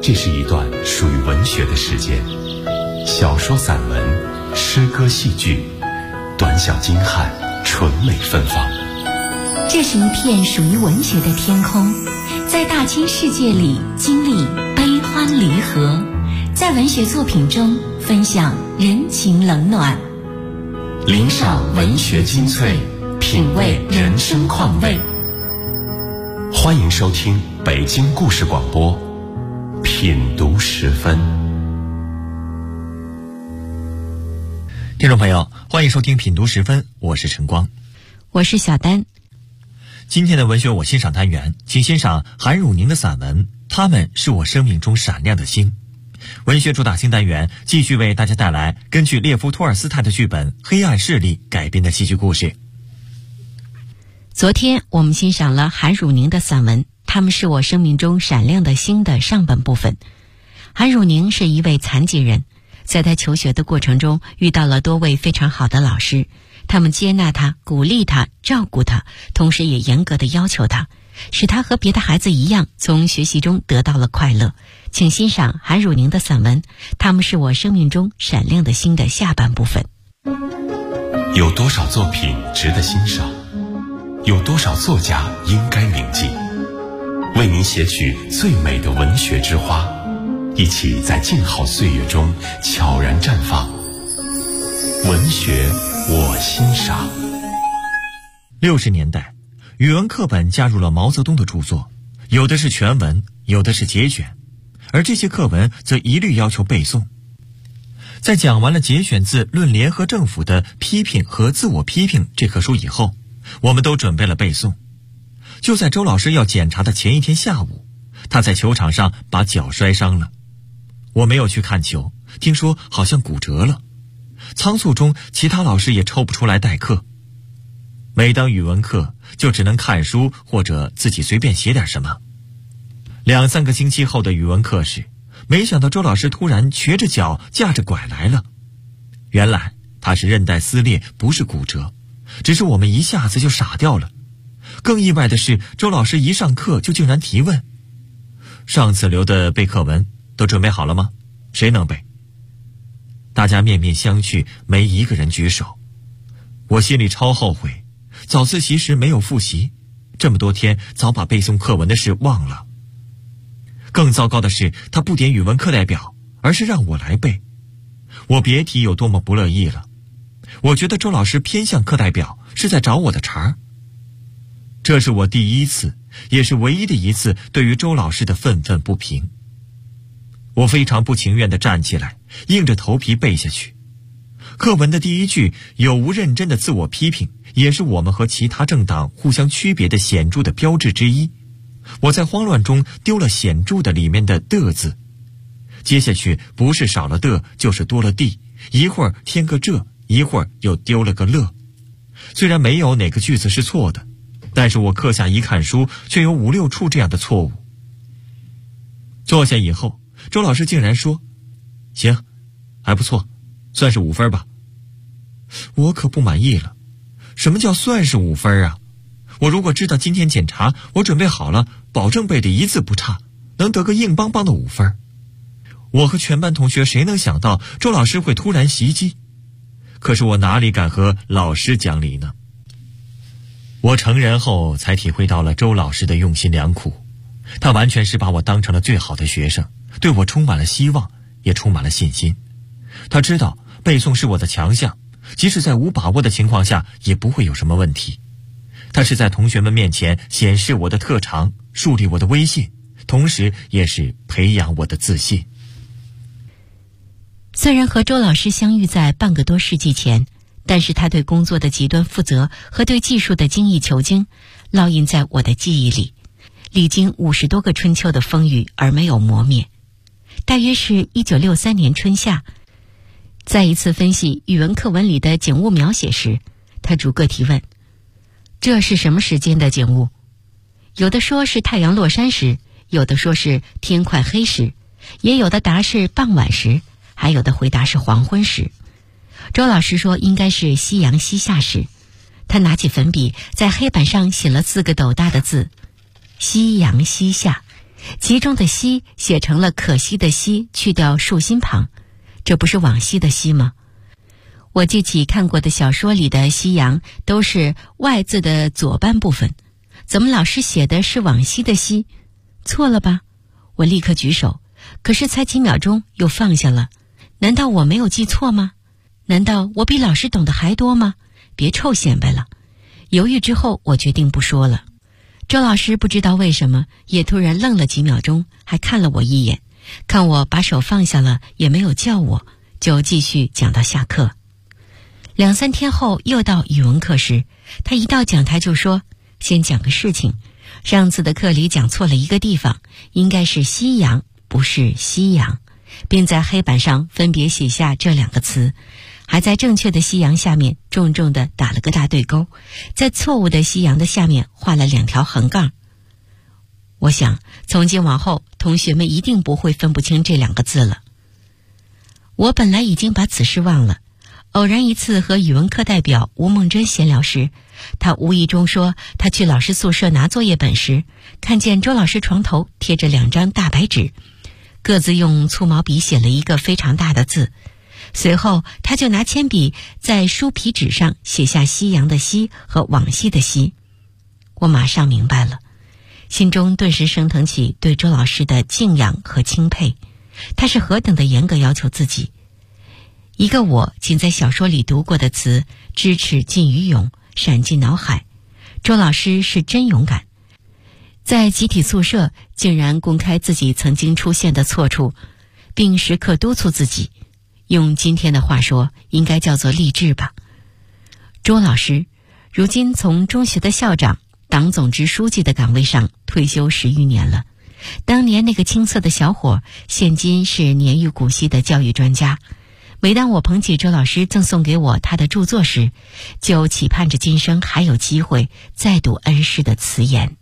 这是一段属于文学的时间，小说、散文、诗歌、戏剧，短小精悍，纯美芬芳。 这是一片属于文学的天空，在大千世界里经历悲欢离合，在文学作品中分享人情冷暖， 领赏文学精粹，品味人生况味。欢迎收听北京故事广播品读时分。 听众朋友，欢迎收听品读时分，我是晨光， 我是小丹。 今天的文学我欣赏单元，请欣赏韩汝宁的散文《他们是我生命中闪亮的星》。文学主打星单元继续为大家带来根据列夫·托尔斯泰的剧本《黑暗势力》改编的戏剧故事。 昨天我们欣赏了韩汝宁的散文《他们是我生命中闪亮的星》的上半部分。韩汝宁是一位残疾人，在他求学的过程中遇到了多位非常好的老师，他们接纳他，鼓励他，照顾他，同时也严格的要求他，使他和别的孩子一样从学习中得到了快乐。请欣赏韩汝宁的散文《他们是我生命中闪亮的星》的下半部分。 有多少作品值得欣赏？有多少作家应该铭记？为您写取最美的文学之花，一起在静好岁月中悄然绽放。文学我欣赏。 60年代，语文课本加入了毛泽东的著作，有的是全文，有的是节选，而这些课文则一律要求背诵。在讲完了节选自《论联合政府的批评和自我批评》这课书以后，我们都准备了背诵。就在周老师要检查的前一天下午，他在球场上把脚摔伤了。我没有去看球，听说好像骨折了。仓促中，其他老师也抽不出来代课。每当语文课，就只能看书或者自己随便写点什么。2-3个星期后的语文课时，没想到周老师突然瘸着脚架着拐来了。原来他是韧带撕裂，不是骨折，只是我们一下子就傻掉了。更意外的是，周老师一上课就竟然提问：上次留的备课文都准备好了吗？谁能背？大家面面相觑，没一个人举手。我心里超后悔，早自习时没有复习，这么多天早把背诵课文的事忘了。更糟糕的是，他不点语文课代表，而是让我来背。我别提有多么不乐意了。我觉得周老师偏向课代表是在找我的茬儿。这是我第一次，也是唯一的一次对于周老师的愤愤不平。我非常不情愿地站起来，硬着头皮背下去。课文的第一句有无认真的自我批评，也是我们和其他政党互相区别的显著的标志之一。我在慌乱中丢了显著的里面的的字，接下去不是少了的，就是多了地，一会儿添个这，一会儿又丢了个乐。虽然没有哪个句子是错的，但是我课下一看书，却有5-6处这样的错误。坐下以后，周老师竟然说：行，还不错，算是5分吧。我可不满意了，什么叫算是5分啊？我如果知道今天检查，我准备好了，保证背得一字不差，能得个硬邦邦的5分。我和全班同学谁能想到周老师会突然袭击？可是我哪里敢和老师讲理呢？我成人后才体会到了周老师的用心良苦，他完全是把我当成了最好的学生，对我充满了希望，也充满了信心。他知道背诵是我的强项，即使在无把握的情况下也不会有什么问题。他是在同学们面前显示我的特长，树立我的威信，同时也是培养我的自信。 虽然和周老师相遇在半个多世纪前，但是他对工作的极端负责和对技术的精益求精烙印在我的记忆里，历经50多个春秋的风雨而没有磨灭。大约是1963年春夏，在一次分析语文课文里的景物描写时，他逐个提问：这是什么时间的景物？有的说是太阳落山时，有的说是天快黑时，也有的答是傍晚时，还有的回答是黄昏时。周老师说应该是夕阳西下时。他拿起粉笔在黑板上写了4个斗大的字：夕阳西下， 其中的惜写成了可惜的惜，去掉竖心旁，这不是往昔的昔吗？我记起看过的小说里的夕阳都是外字的左半部分，怎么老师写的是往昔的昔？错了吧？我立刻举手，可是才几秒钟又放下了。难道我没有记错吗？难道我比老师懂得还多吗？别臭显摆了。犹豫之后，我决定不说了。周老师不知道为什么也突然愣了几秒钟，还看了我一眼，看我把手放下了也没有叫我，就继续讲到下课。2-3天后又到语文课时，他一到讲台就说，先讲个事情，上次的课里讲错了一个地方，应该是夕阳，不是夕阳，并在黑板上分别写下这2个词，还在正确的夕阳下面重重地打了个大对勾，在错误的夕阳的下面画了2条横杠。我想从今往后同学们一定不会分不清这2个字了。我本来已经把此事忘了，偶然一次和语文课代表吴梦真闲聊时，他无意中说他去老师宿舍拿作业本时，看见周老师床头贴着2张大白纸，各自用粗毛笔写了一个非常大的字，随后他就拿铅笔在书皮纸上写下夕阳的夕和往昔的夕。我马上明白了，心中顿时升腾起对周老师的敬仰和钦佩，他是何等的严格要求自己。一个我仅在小说里读过的词，知耻近于勇，闪进脑海。周老师是真勇敢，在集体宿舍竟然公开自己曾经出现的错处，并时刻督促自己，用今天的话说，应该叫做励志吧。周老师如今从中学的校长、党总支书记的岗位上退休10余年了，当年那个青涩的小伙，现今是年逾古稀的教育专家。每当我捧起周老师赠送给我他的著作时，就期盼着今生还有机会再读恩师的词言。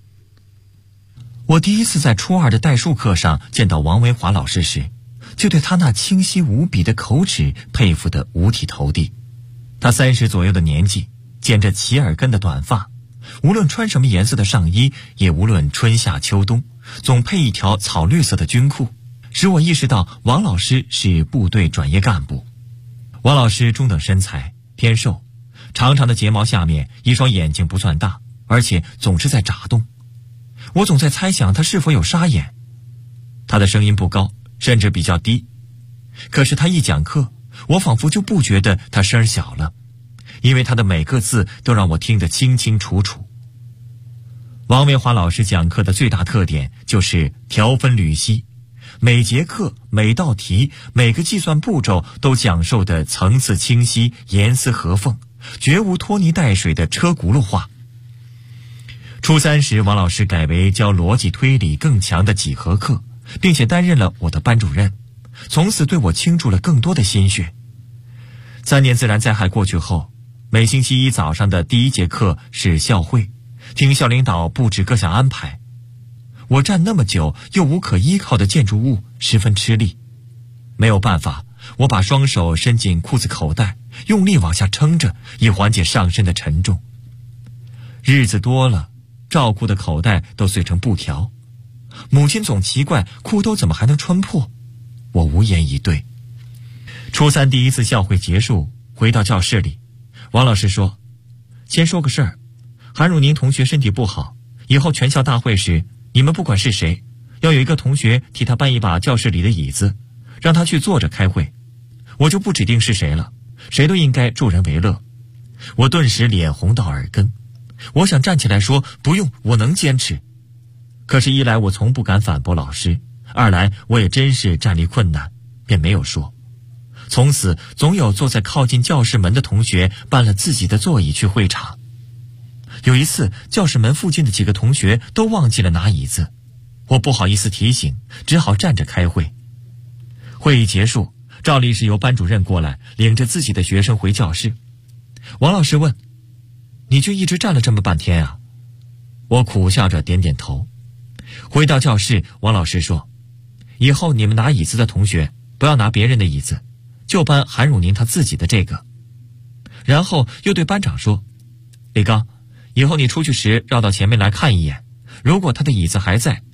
我第一次在初2的代数课上见到王维华老师时，就对他那清晰无比的口齿佩服得五体投地。他30左右的年纪，剪着齐耳根的短发，无论穿什么颜色的上衣，也无论春夏秋冬，总配一条草绿色的军裤，使我意识到王老师是部队转业干部。王老师中等身材，偏瘦，长长的睫毛下面一双眼睛不算大，而且总是在眨动。我总在猜想他是否有沙眼。他的声音不高，甚至比较低，可是他一讲课，我仿佛就不觉得他声小了，因为他的每个字都让我听得清清楚楚。王维华老师讲课的最大特点就是条分缕析，每节课、每道题、每个计算步骤都讲授的层次清晰、严丝合缝，绝无拖泥带水的车轱辘话。初3时，王老师改为教逻辑推理更强的几何课，并且担任了我的班主任，从此对我倾注了更多的心血。3年自然灾害过去后，每星期一早上的第1节课是校会，听校领导布置各项安排。我站那么久又无可依靠的建筑物，十分吃力。没有办法，我把双手伸进裤子口袋，用力往下撑着，以缓解上身的沉重。日子多了，罩裤的口袋都碎成布条，母亲总奇怪裤兜怎么还能穿破，我无言以对。初3第1次校会结束，回到教室里，王老师说，先说个事儿，韩汝宁同学身体不好，以后全校大会时，你们不管是谁，要有一个同学替他搬一把教室里的椅子，让他去坐着开会。我就不指定是谁了，谁都应该助人为乐。我顿时脸红到耳根，我想站起来说不用，我能坚持。可是一来我从不敢反驳老师，二来我也真是站立困难，便没有说。从此总有坐在靠近教室门的同学搬了自己的座椅去会场。有一次，教室门附近的几个同学都忘记了拿椅子，我不好意思提醒，只好站着开会。会议结束，照例是由班主任过来，领着自己的学生回教室。王老师问，你就一直站了这么半天啊？我苦笑着点点头。回到教室，王老师说，以后你们拿椅子的同学不要拿别人的椅子，就搬韩汝宁他自己的这个。然后又对班长说，李刚，以后你出去时绕到前面来看一眼，如果他的椅子还在，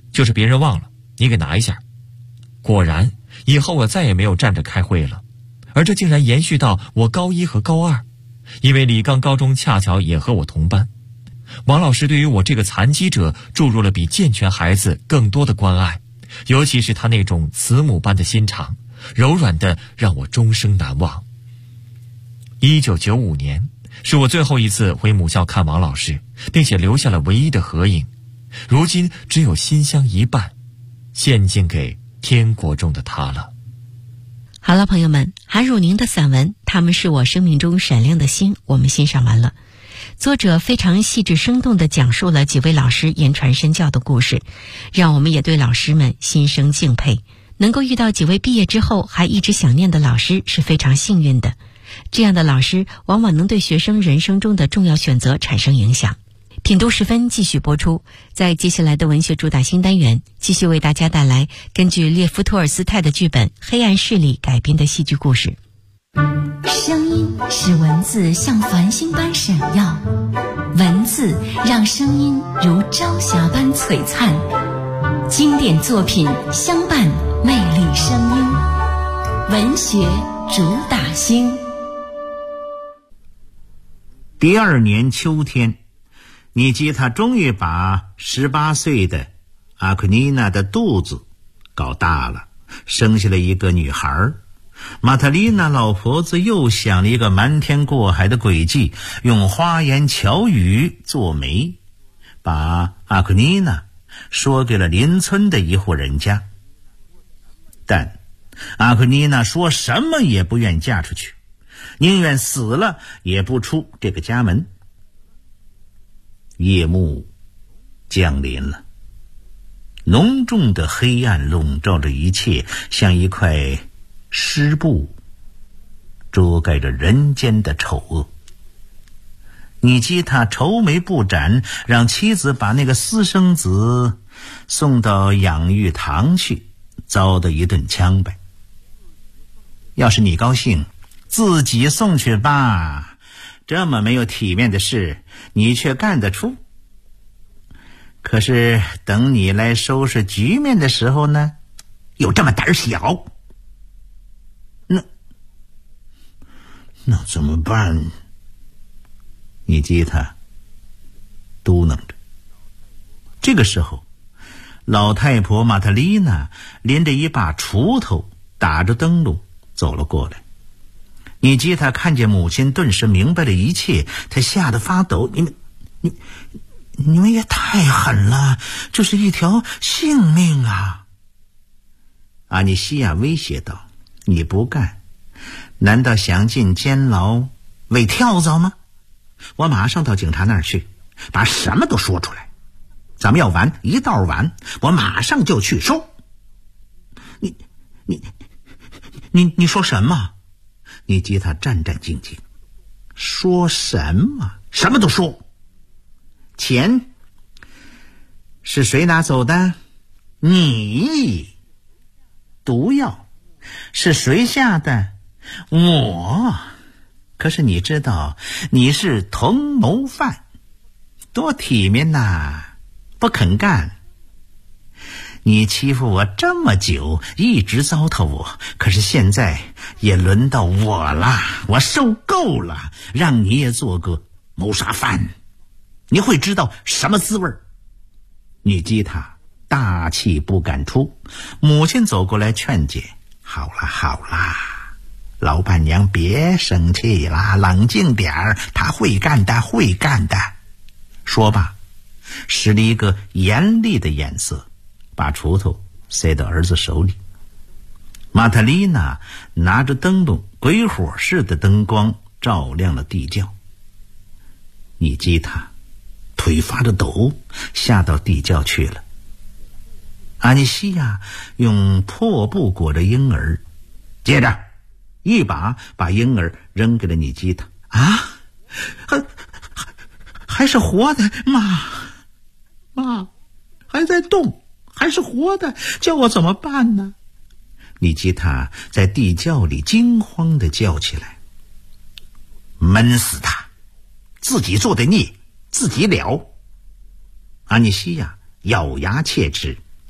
就是别人忘了，你给拿一下。果然，以后我再也没有站着开会了，而这竟然延续到我高一和高二，因为李刚高中恰巧也和我同班。王老师对于我这个残疾者注入了比健全孩子更多的关爱，尤其是他那种慈母般的心肠，柔软的让我终生难忘。1995年是我最后一次回母校看王老师，并且留下了唯一的合影，如今只有馨香一半，献敬给天国中的他了。 好了，朋友们，韩汝宁的散文《他们是我生命中闪亮的星》我们欣赏完了。作者非常细致生动地讲述了几位老师言传身教的故事，让我们也对老师们心生敬佩。能够遇到几位毕业之后还一直想念的老师是非常幸运的，这样的老师往往能对学生人生中的重要选择产生影响。品读时分继续播出，在接下来的文学主打新单元，继续为大家带来根据列夫·托尔斯泰的剧本《黑暗势力》改编的戏剧故事。 声音使文字像繁星般闪耀，文字让声音如朝霞般璀璨。经典作品相伴，魅力声音，文学主打星。 第二年秋天，尼基塔终于把18岁的阿奎妮娜的肚子搞大了，生下了一个女孩。马特丽娜老婆子又想了一个瞒天过海的诡计，用花言巧语做媒，把阿奎妮娜说给了邻村的一户人家。但阿奎妮娜说什么也不愿嫁出去，宁愿死了也不出这个家门。夜幕降临了，浓重的黑暗笼罩着一切，像一块湿布遮盖着人间的丑恶。尼基塔愁眉不展，让妻子把那个私生子送到养育堂去，遭得一顿枪败。要是你高兴，自己送去吧，这么没有体面的事你却干得出。可是等你来收拾局面的时候呢，有这么胆小。那怎么办？尼基塔嘟囔着。这个时候，老太婆马特丽娜拎着一把锄头，打着灯笼走了过来。尼基塔看见母亲，顿时明白了一切，他吓得发抖。你们也太狠了，这是一条性命啊！阿尼西亚威胁道：“你不干，难道想进监牢为跳蚤吗？我马上到警察那儿去，把什么都说出来。咱们要玩，一道玩，我马上就去说。”你说什么？尼基塔战战兢兢。说什么？什么都说。钱是谁拿走的？你。毒药是谁下的？我。可是你知道你是同谋犯，多体面呐，不肯干。你欺负我这么久，一直糟蹋我，可是现在也轮到我了，我受够了，让你也做个谋杀犯，你会知道什么滋味。女基塔大气不敢出，母亲走过来劝解：“好啦，老板娘别生气啦，冷静点儿，他会干的。”说罢，使了一个严厉的眼色，把锄头塞到儿子手里。马特丽娜拿着灯笼，鬼火似的灯光照亮了地窖。尼基塔腿发着抖，下到地窖去了。阿尼西亚用破布裹着婴儿，接着一把把婴儿扔给了尼基塔。还是活的，妈，还在动，还是活的，叫我怎么办呢？尼基塔在地窖里惊慌地叫起来：“闷死他！自己做的孽，自己了！”阿尼西亚咬牙切齿，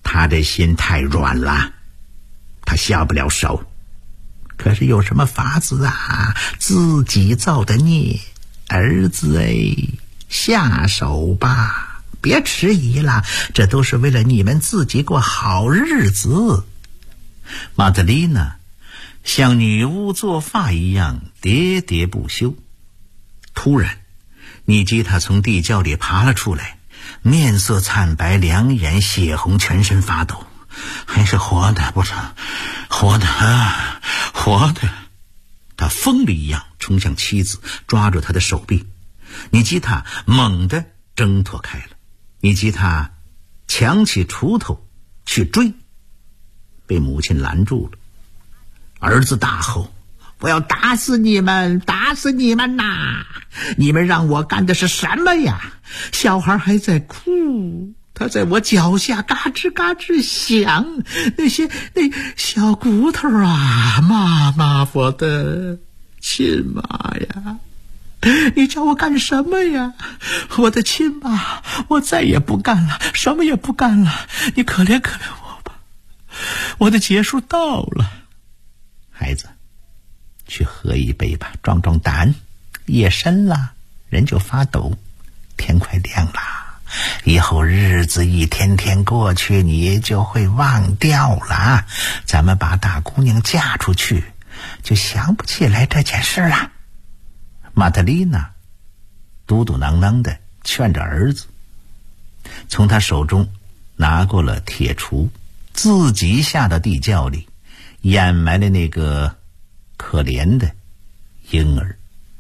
他这心太软了，他下不了手。可是有什么法子啊？自己造的孽，儿子下手吧，别迟疑了，这都是为了你们自己过好日子。玛德丽娜像女巫做法一样喋喋不休。突然，尼基塔从地窖里爬了出来，面色惨白，两眼血红，全身发抖。还是活的，不成，活的啊，活的！他疯了一样冲向妻子，抓住她的手臂。尼基塔猛地挣脱开了，尼基塔抢起锄头去追，被母亲拦住了。儿子大吼：“我要打死你们，打死你们呐！你们让我干的是什么呀？”小孩还在哭，他在我脚下嘎吱嘎吱响，那小骨头啊，妈妈，我的亲妈呀，你叫我干什么呀？我的亲妈，我再也不干了，什么也不干了，你可怜可怜我吧，我的结束到了。孩子，去喝一杯吧，壮壮胆。夜深了，人就发抖，天快亮了，以后日子一天天过去，你就会忘掉了。咱们把大姑娘嫁出去，就想不起来这件事了。玛特丽娜嘟嘟囔囔的劝着儿子，从他手中拿过了铁锄，自己下到地窖里，掩埋了那个可怜的婴儿。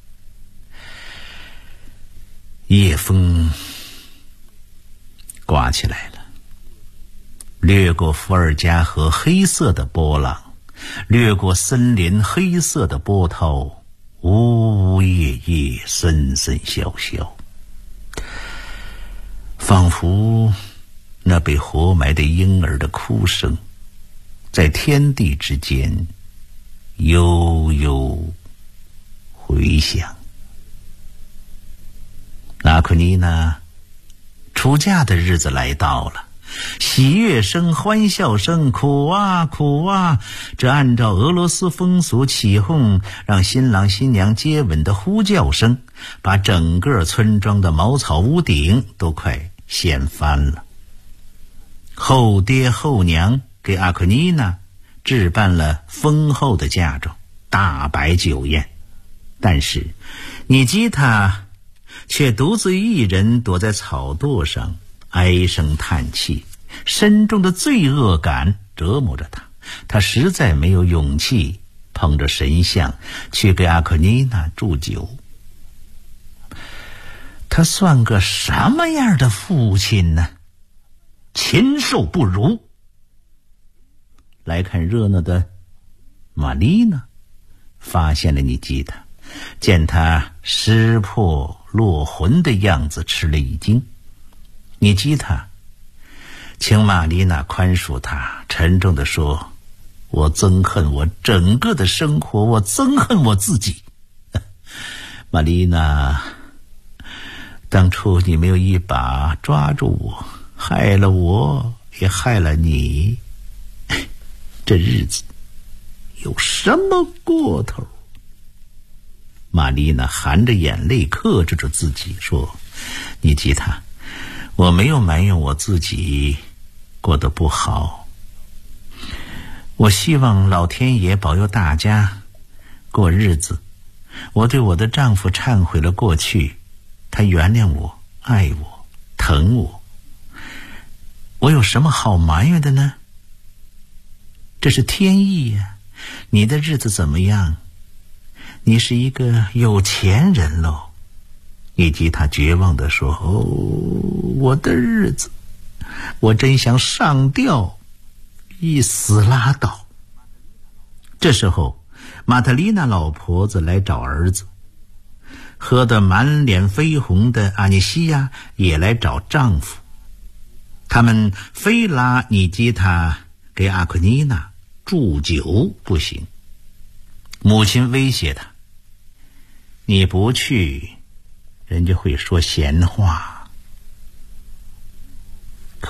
夜风刮起来了，掠过伏尔加河黑色的波浪，掠过森林黑色的波涛，呜呜咽咽，森森萧萧，仿佛那被活埋的婴儿的哭声在天地之间悠悠回响。阿库尼娜出嫁的日子来到了，喜悦声、欢笑声，苦啊苦啊！这按照俄罗斯风俗起哄让新郎新娘接吻的呼叫声，把整个村庄的茅草屋顶都快掀翻了。后爹后娘给阿库尼娜置办了丰厚的嫁妆，大摆酒宴，但是尼基塔却独自一人躲在草垛上唉声叹气，深重的罪恶感折磨着他。他实在没有勇气捧着神像去给阿库尼娜祝酒。他算个什么样的父亲呢？禽兽不如。来看热闹的玛丽娜发现了尼基塔，见他失魄落魂的样子，吃了一惊。尼基塔请玛丽娜宽恕他，沉重地说：“我憎恨我整个的生活，我憎恨我自己。玛丽娜，当初你没有一把抓住我，害了我，也害了你。这日子有什么过头？”玛丽娜含着眼泪克制着自己说：“尼基塔，我没有埋怨我自己过得不好，我希望老天爷保佑大家过日子。我对我的丈夫忏悔了过去，他原谅我，爱我，疼我，我有什么好埋怨的呢？这是天意呀。你的日子怎么样？你是一个有钱人喽。”以及他绝望地说：“哦，我的日子，我真想上吊，一死拉倒。”这时候，玛特丽娜老婆子来找儿子，喝得满脸绯红的阿涅西亚也来找丈夫。他们非拉尼基塔给阿库尼娜祝酒不行。母亲威胁他：“你不去，人家会说闲话。”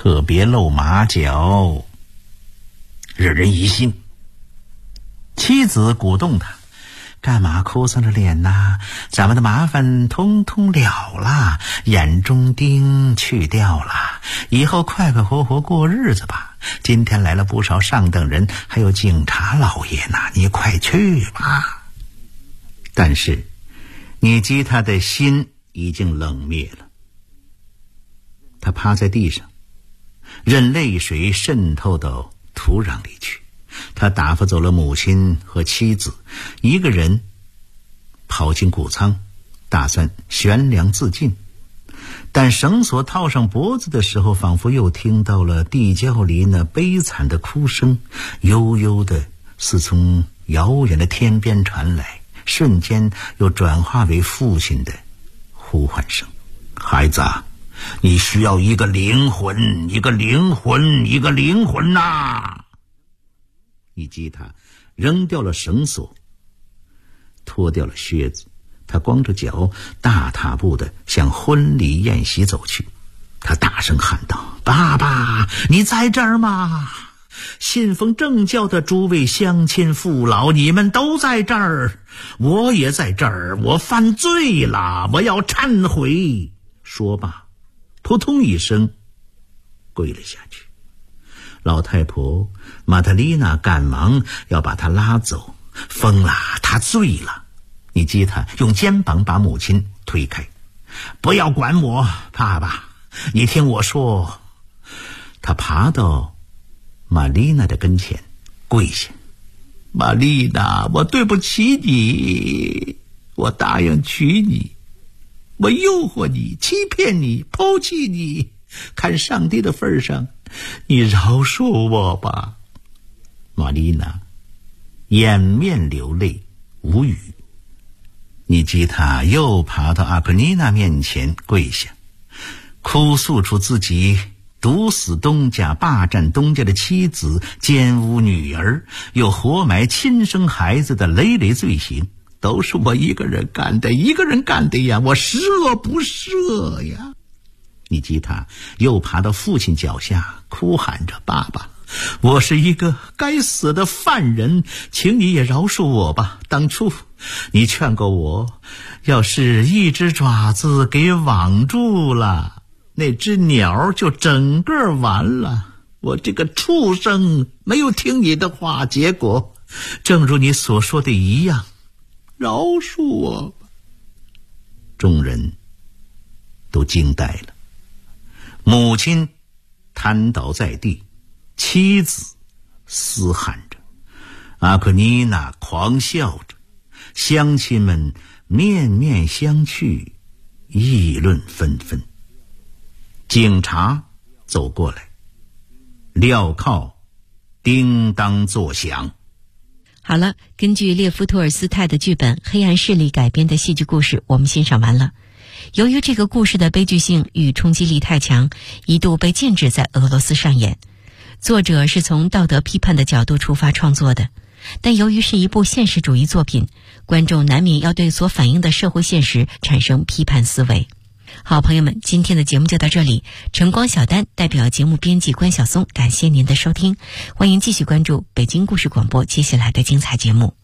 可别露马脚，惹人疑心。妻子鼓动他，干嘛哭丧着脸呐？咱们的麻烦通通了了，眼中钉去掉了，以后快快活活过日子吧。今天来了不少上等人，还有警察老爷呢，你快去吧。但是尼基他的心已经冷灭了，他趴在地上，任泪水渗透到土壤里去。他打发走了母亲和妻子，一个人跑进谷仓，打算悬梁自尽。但绳索套上脖子的时候，仿佛又听到了地窖里那悲惨的哭声，悠悠的似从遥远的天边传来，瞬间又转化为父亲的呼唤声：孩子，你需要一个灵魂，一个灵魂，一个灵魂呐！尼基他扔掉了绳索，脱掉了靴子，他光着脚大踏步地向婚礼宴席走去。他大声喊道：爸爸，你在这儿吗？信奉正教的诸位乡亲父老，你们都在这儿，我也在这儿，我犯罪了，我要忏悔。说罢，扑通一声跪了下去。老太婆玛特丽娜赶忙要把他拉走，疯了，他醉了。尼基他用肩膀把母亲推开，不要管我，爸爸，你听我说。他爬到玛丽娜的跟前跪下：玛丽娜，我对不起你，我答应娶你，我诱惑你，欺骗你，抛弃你，看上帝的份上，你饶恕我吧。玛丽娜掩面流泪，无语。尼基他又爬到阿克妮娜面前跪下，哭诉出自己毒死东家、霸占东家的妻子、奸污女儿，又活埋亲生孩子的累累罪行，都是我一个人干的，一个人干的呀，我十恶不赦呀。尼基他又爬到父亲脚下，哭喊着：爸爸，我是一个该死的犯人，请你也饶恕我吧。当初你劝过我，要是一只爪子给网住了，那只鸟就整个完了。我这个畜生没有听你的话，结果正如你所说的一样，饶恕我吧。众人都惊呆了，母亲瘫倒在地，妻子嘶喊着，阿克妮娜狂笑着，乡亲们面面相觑，议论纷纷。警察走过来，镣铐叮当作响。 好了，根据列夫·托尔斯泰的剧本《黑暗势力》改编的戏剧故事我们欣赏完了。由于这个故事的悲剧性与冲击力太强，一度被禁止在俄罗斯上演。作者是从道德批判的角度出发创作的，但由于是一部现实主义作品，观众难免要对所反映的社会现实产生批判思维。好，朋友们，今天的节目就到这里。晨光小丹代表节目编辑关晓松，感谢您的收听，欢迎继续关注北京故事广播接下来的精彩节目。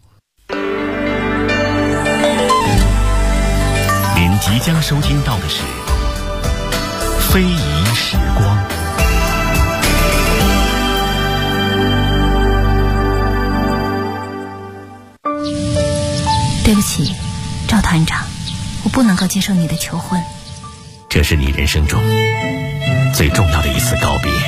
您即将收听到的是非遗时光。 对不起，赵团长，我不能够接受你的求婚。 这是你人生中最重要的一次告别，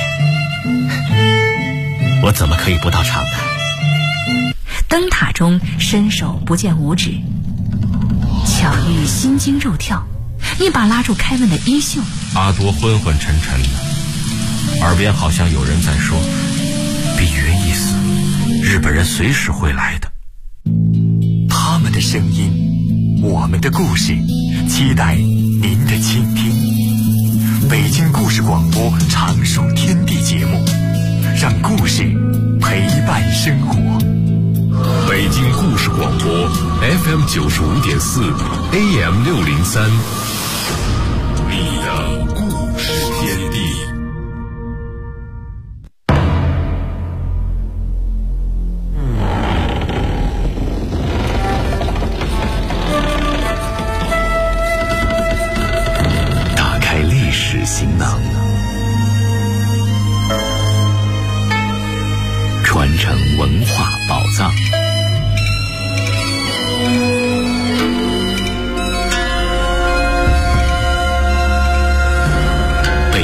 我怎么可以不到场呢？ 灯塔中伸手不见五指，巧遇心惊肉跳，一把拉住凯文的衣袖。 阿多昏昏沉沉的，耳边好像有人在说：比云一死，日本人随时会来的。 他们的声音，我们的故事，期待您的倾听。北京故事广播长寿天地节目，让故事陪伴生活。 北京故事广播 FM 95.4 AM 603，你的故事天地。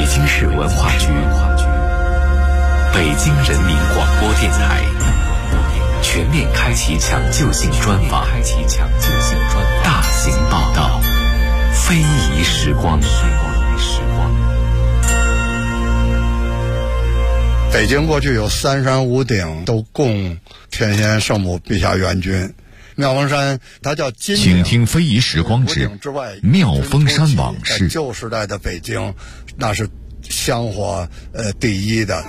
京市文化局、北京人民广播电台全面开启抢救性专访，大型报道，非遗时光。 北京过去有3山5鼎，都供天仙圣母陛下元君。妙峰山它叫金鼎， 请听非遗时光之妙峰山往事。 旧时代的北京，那是香火第一的。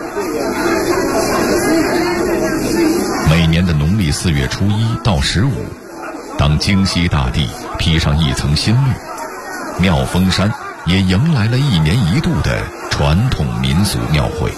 每年的农历4月初1到15，当京西大地披上一层新绿，妙峰山也迎来了1年1度的传统民俗庙会。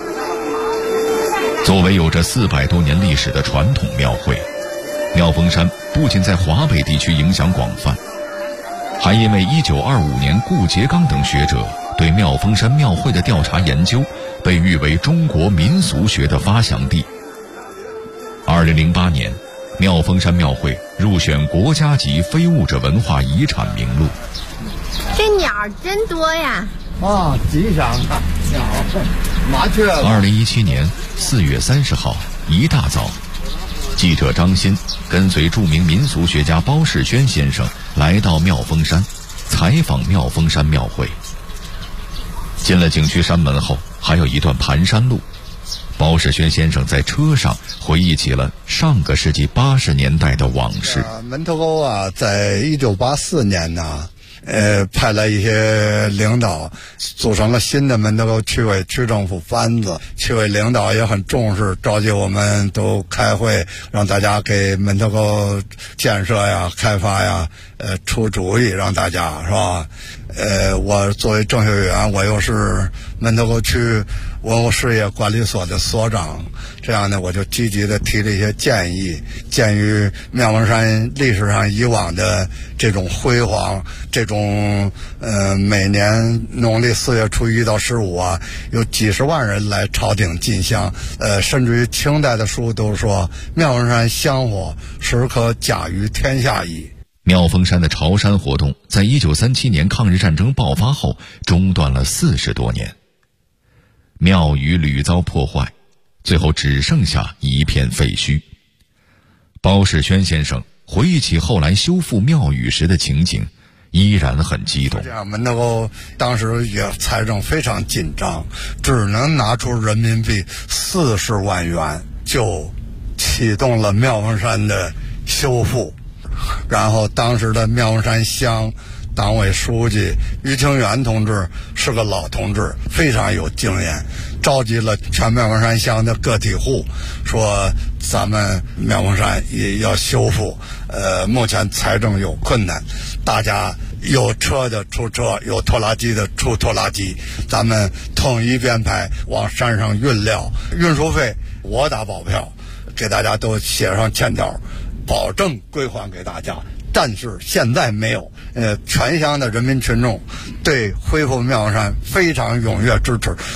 作为有着400多年历史的传统庙会，妙峰山不仅在华北地区影响广泛，还因为1925年顾颉刚等学者对妙峰山庙会的调查研究，被誉为中国民俗学的发祥地。2008年，妙峰山庙会入选国家级非物质文化遗产名录。 这鸟真多呀！ 啊，吉祥的鸟，麻雀。 2017年4月30号一大早，记者张鑫跟随著名民俗学家包世轩先生来到妙峰山，采访妙峰山庙会。进了景区山门后，还有一段盘山路。包世轩先生在车上回忆起了上个世纪80年代的往事。 门头沟啊，在1984年呢，派来一些领导，组成了新的门头沟区委区政府班子。区委领导也很重视，召集我们都开会，让大家给门头沟建设呀、开发呀，出主意，让大家是吧？我作为政协委员，我又是门头沟区文物事业管理所的所长，这样呢，我就积极的提了一些建议。鉴于妙峰山历史上以往的这种辉煌，这种每年农历4月初1到15啊，有几十万人来朝廷进香，甚至于清代的书都说妙峰山香火实可甲于天下矣。 妙峰山的朝山活动在1937年抗日战争爆发后中断了40多年，庙宇屡遭破坏，最后只剩下一片废墟。包世轩先生回忆起后来修复庙宇时的情景，依然很激动。 这样门头沟当时也财政非常紧张，只能拿出人民币40万元，就启动了妙峰山的修复。然后当时的妙峰山乡党委书记于清源同志是个老同志，非常有经验，召集了全妙峰山乡的个体户，说咱们妙峰山也要修复，目前财政有困难，大家有车的出车，有拖拉机的出拖拉机，咱们统一编排往山上运料，运输费我打保票，给大家都写上欠条，保证归还给大家。但是现在没有，全乡的人民群众对恢复妙峰山非常踊跃支持。